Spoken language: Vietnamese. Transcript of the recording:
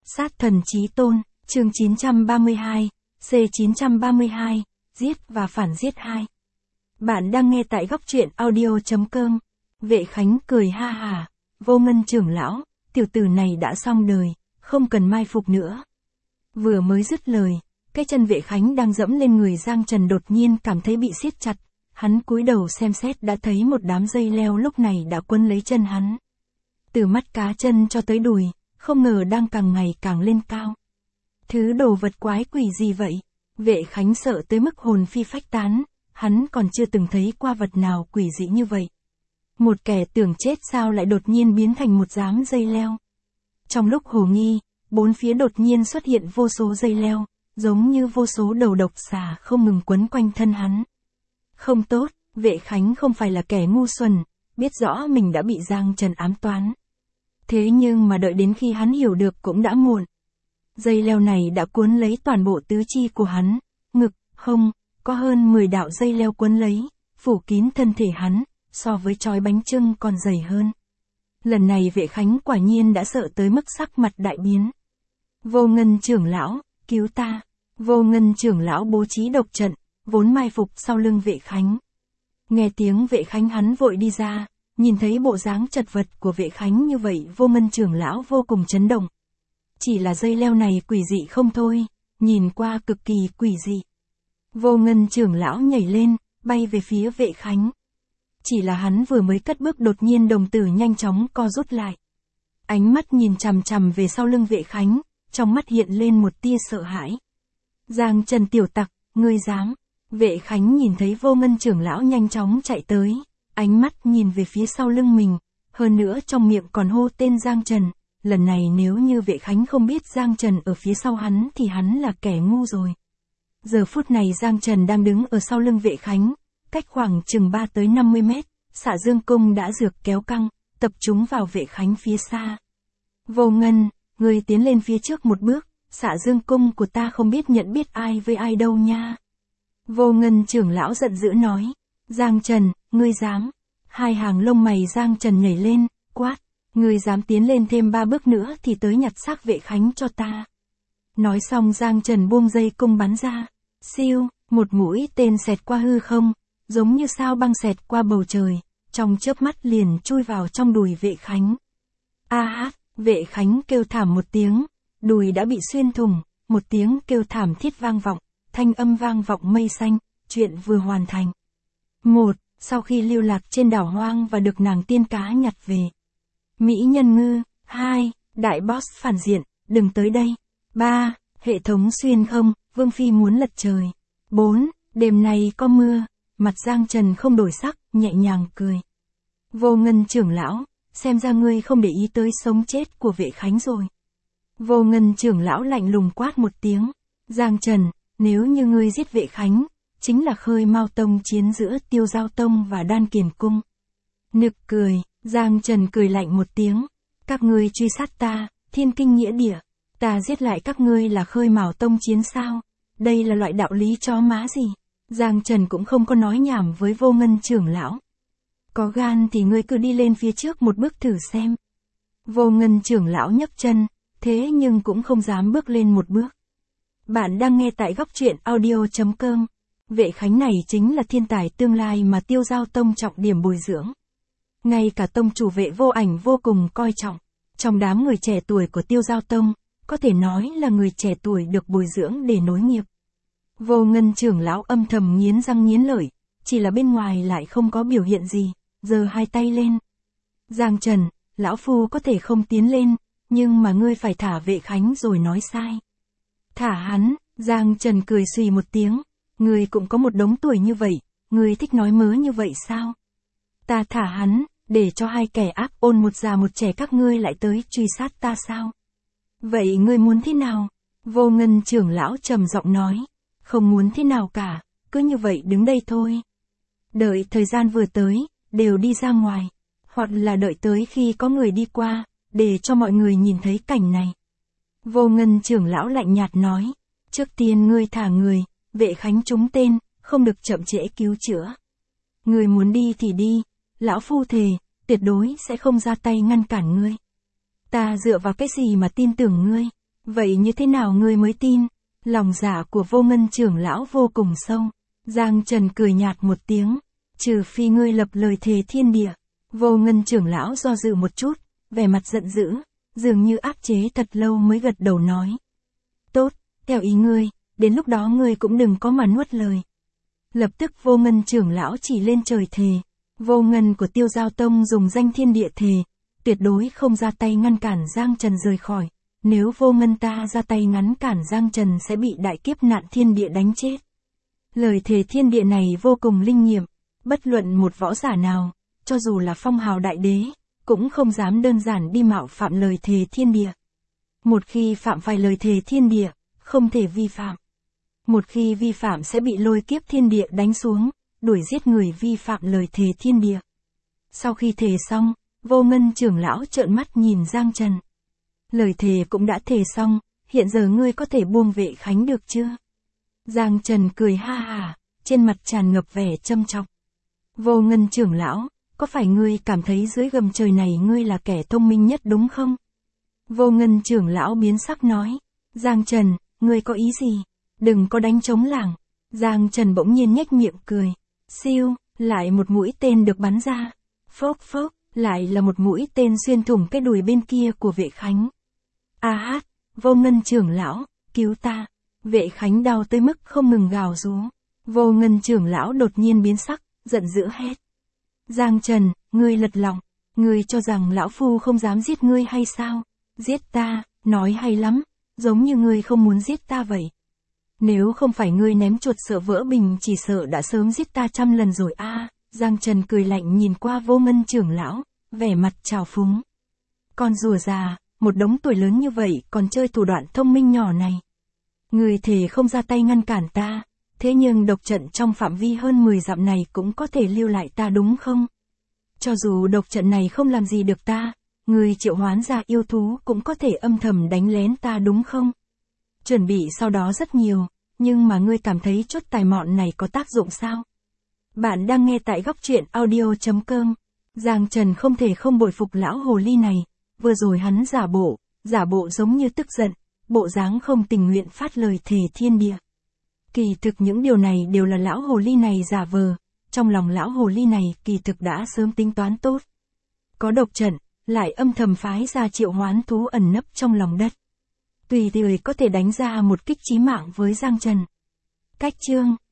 Sát thần chí tôn, chương 932, C932, giết và phản giết 2. Bạn đang nghe tại góc truyện audio.com. Vệ Khánh cười ha hả, Vô Ngân trưởng lão, tiểu tử này đã xong đời, không cần mai phục nữa. Vừa mới dứt lời, cái chân Vệ Khánh đang dẫm lên người Giang Trần đột nhiên cảm thấy bị siết chặt, hắn cúi đầu xem xét đã thấy một đám dây leo lúc này đã quấn lấy chân hắn. Từ mắt cá chân cho tới đùi, không ngờ đang càng ngày càng lên cao. Thứ đồ vật quái quỷ gì vậy? Vệ Khánh sợ tới mức hồn phi phách tán, hắn còn chưa từng thấy qua vật nào quỷ dị như vậy. Một kẻ tưởng chết sao lại đột nhiên biến thành một đám dây leo. Trong lúc hồ nghi, bốn phía đột nhiên xuất hiện vô số dây leo, giống như vô số đầu độc xà không ngừng quấn quanh thân hắn. Không tốt, Vệ Khánh không phải là kẻ ngu xuẩn, biết rõ mình đã bị Giang Trần ám toán. Thế nhưng mà đợi đến khi hắn hiểu được cũng đã muộn. Dây leo này đã cuốn lấy toàn bộ tứ chi của hắn, ngực, hông, có hơn 10 đạo dây leo cuốn lấy, phủ kín thân thể hắn, so với trói bánh chưng còn dày hơn. Lần này Vệ Khánh quả nhiên đã sợ tới mức sắc mặt đại biến. Vô Ngân trưởng lão, cứu ta. Vô Ngân trưởng lão bố trí độc trận, vốn mai phục sau lưng Vệ Khánh. Nghe tiếng Vệ Khánh hắn vội đi ra, nhìn thấy bộ dáng chật vật của Vệ Khánh như vậy, Vô Ngân trưởng lão vô cùng chấn động. Chỉ là dây leo này quỷ dị không thôi, nhìn qua cực kỳ quỷ dị. Vô Ngân trưởng lão nhảy lên, bay về phía Vệ Khánh. Chỉ là hắn vừa mới cất bước đột nhiên đồng tử nhanh chóng co rút lại. Ánh mắt nhìn chằm chằm về sau lưng Vệ Khánh, trong mắt hiện lên một tia sợ hãi. Giang Trần tiểu tặc, ngươi dám. Vệ Khánh nhìn thấy Vô Ngân trưởng lão nhanh chóng chạy tới, ánh mắt nhìn về phía sau lưng mình, hơn nữa trong miệng còn hô tên Giang Trần. Lần này nếu như Vệ Khánh không biết Giang Trần ở phía sau hắn thì hắn là kẻ ngu rồi. Giờ phút này Giang Trần đang đứng ở sau lưng Vệ Khánh, cách khoảng chừng 3 tới 50 mét, xạ dương cung đã dược kéo căng, tập trung vào Vệ Khánh phía xa. Vô Ngân, ngươi tiến lên phía trước một bước, xạ dương cung của ta không biết nhận biết ai với ai đâu nha. Vô Ngân trưởng lão giận dữ nói. Giang Trần, ngươi dám. Hai hàng lông mày Giang Trần nhảy lên, quát. Ngươi dám tiến lên thêm 3 bước nữa thì tới nhặt xác Vệ Khánh cho ta. Nói xong Giang Trần buông dây cung bắn ra. Siêu, một mũi tên xẹt qua hư không, giống như sao băng xẹt qua bầu trời, trong chớp mắt liền chui vào trong đùi Vệ Khánh. A hát, Vệ Khánh kêu thảm một tiếng, đùi đã bị xuyên thủng, một tiếng kêu thảm thiết vang vọng, thanh âm vang vọng mây xanh, chuyện vừa hoàn thành. 1. Sau khi lưu lạc trên đảo hoang và được nàng tiên cá nhặt về. Mỹ nhân ngư. 2. Đại boss phản diện, đừng tới đây. 3. Hệ thống xuyên không, Vương Phi muốn lật trời. 4. Đêm nay có mưa. Mặt Giang Trần không đổi sắc, nhẹ nhàng cười. Vô Ngân trưởng lão, xem ra ngươi không để ý tới sống chết của Vệ Khánh rồi. Vô Ngân trưởng lão lạnh lùng quát một tiếng. Giang Trần, nếu như ngươi giết Vệ Khánh, chính là khơi mao tông chiến giữa Tiêu Giao Tông và Đan Kiền Cung. Nực cười, Giang Trần cười lạnh một tiếng. Các ngươi truy sát ta, thiên kinh nghĩa địa, ta giết lại các ngươi là khơi mào tông chiến sao? Đây là loại đạo lý chó má gì? Giang Trần cũng không có nói nhảm với Vô Ngân trưởng lão. Có gan thì ngươi cứ đi lên phía trước một bước thử xem. Vô Ngân trưởng lão nhấc chân, thế nhưng cũng không dám bước lên một bước. Bạn đang nghe tại góc truyện audio.com. Vệ Khánh này chính là thiên tài tương lai mà Tiêu Giao Tông trọng điểm bồi dưỡng. Ngay cả tông chủ Vệ Vô Ảnh vô cùng coi trọng. Trong đám người trẻ tuổi của Tiêu Giao Tông, có thể nói là người trẻ tuổi được bồi dưỡng để nối nghiệp. Vô Ngân trưởng lão âm thầm nghiến răng nghiến lợi, chỉ là bên ngoài lại không có biểu hiện gì, giơ hai tay lên. Giang Trần, lão phu có thể không tiến lên, nhưng mà ngươi phải thả Vệ Khánh rồi nói sai. Thả hắn. Giang Trần cười xùy một tiếng. Ngươi cũng có một đống tuổi như vậy, ngươi thích nói mớ như vậy sao? Ta thả hắn, để cho hai kẻ ác ôn một già một trẻ các ngươi lại tới truy sát ta sao? Vậy ngươi muốn thế nào? Vô Ngân trưởng lão trầm giọng nói. Không muốn thế nào cả, cứ như vậy đứng đây thôi. Đợi thời gian vừa tới, đều đi ra ngoài. Hoặc là đợi tới khi có người đi qua, để cho mọi người nhìn thấy cảnh này. Vô Ngân trưởng lão lạnh nhạt nói. Trước tiên ngươi thả người, Vệ Khánh trúng tên, không được chậm trễ cứu chữa. Ngươi muốn đi thì đi, lão phu thề, tuyệt đối sẽ không ra tay ngăn cản ngươi. Ta dựa vào cái gì mà tin tưởng ngươi? Vậy như thế nào ngươi mới tin? Lòng dạ của Vô Ngân trưởng lão vô cùng sâu. Giang Trần cười nhạt một tiếng. Trừ phi ngươi lập lời thề thiên địa. Vô Ngân trưởng lão do dự một chút, vẻ mặt giận dữ, dường như áp chế thật lâu mới gật đầu nói. Tốt, theo ý ngươi, đến lúc đó ngươi cũng đừng có mà nuốt lời. Lập tức Vô Ngân trưởng lão chỉ lên trời thề. Vô Ngân của Tiêu Giao Tông dùng danh thiên địa thề, tuyệt đối không ra tay ngăn cản Giang Trần rời khỏi. Nếu Vô Ngân ta ra tay ngăn cản Giang Trần sẽ bị đại kiếp nạn thiên địa đánh chết. Lời thề thiên địa này vô cùng linh nghiệm, bất luận một võ giả nào, cho dù là phong hào đại đế, cũng không dám đơn giản đi mạo phạm lời thề thiên địa. Một khi phạm phải lời thề thiên địa, không thể vi phạm. Một khi vi phạm sẽ bị lôi kiếp thiên địa đánh xuống, đuổi giết người vi phạm lời thề thiên địa. Sau khi thề xong, Vô Ngân trưởng lão trợn mắt nhìn Giang Trần. Lời thề cũng đã thề xong, hiện giờ ngươi có thể buông Vệ Khánh được chưa? Giang Trần cười ha hà, trên mặt tràn ngập vẻ châm chọc. Vô Ngân trưởng lão, có phải ngươi cảm thấy dưới gầm trời này ngươi là kẻ thông minh nhất đúng không? Vô Ngân trưởng lão biến sắc nói. Giang Trần, ngươi có ý gì? Đừng có đánh trống lảng. Giang Trần bỗng nhiên nhếch miệng cười. Siêu, lại một mũi tên được bắn ra. Phốc phốc, lại là một mũi tên xuyên thủng cái đùi bên kia của Vệ Khánh. A hát, Vô Ngân trưởng lão, cứu ta. Vệ Khánh đau tới mức không ngừng gào rú. Vô Ngân trưởng lão đột nhiên biến sắc, giận dữ hét. Giang Trần, ngươi lật lọng, ngươi cho rằng lão phu không dám giết ngươi hay sao? Giết ta, nói hay lắm, giống như ngươi không muốn giết ta vậy. Nếu không phải ngươi ném chuột sợ vỡ bình chỉ sợ đã sớm giết ta 100 lần rồi a. Giang Trần cười lạnh nhìn qua Vô Ngân trưởng lão, vẻ mặt trào phúng. Con rùa già, một đống tuổi lớn như vậy còn chơi thủ đoạn thông minh nhỏ này. Ngươi thề không ra tay ngăn cản ta, thế nhưng độc trận trong phạm vi hơn 10 dặm này cũng có thể lưu lại ta đúng không? Cho dù độc trận này không làm gì được ta, ngươi triệu hoán ra yêu thú cũng có thể âm thầm đánh lén ta đúng không? Chuẩn bị sau đó rất nhiều, nhưng mà ngươi cảm thấy chốt tài mọn này có tác dụng sao? Bạn đang nghe tại góc truyện audio.com. Giang Trần không thể không bội phục lão hồ ly này, vừa rồi hắn giả bộ giống như tức giận, bộ dáng không tình nguyện phát lời thề thiên địa. Kỳ thực những điều này đều là lão hồ ly này giả vờ, trong lòng lão hồ ly này kỳ thực đã sớm tính toán tốt. Có độc trận, lại âm thầm phái ra triệu hoán thú ẩn nấp trong lòng đất. Tùy thời có thể đánh ra một kích chí mạng với Giang Trần. Cách chương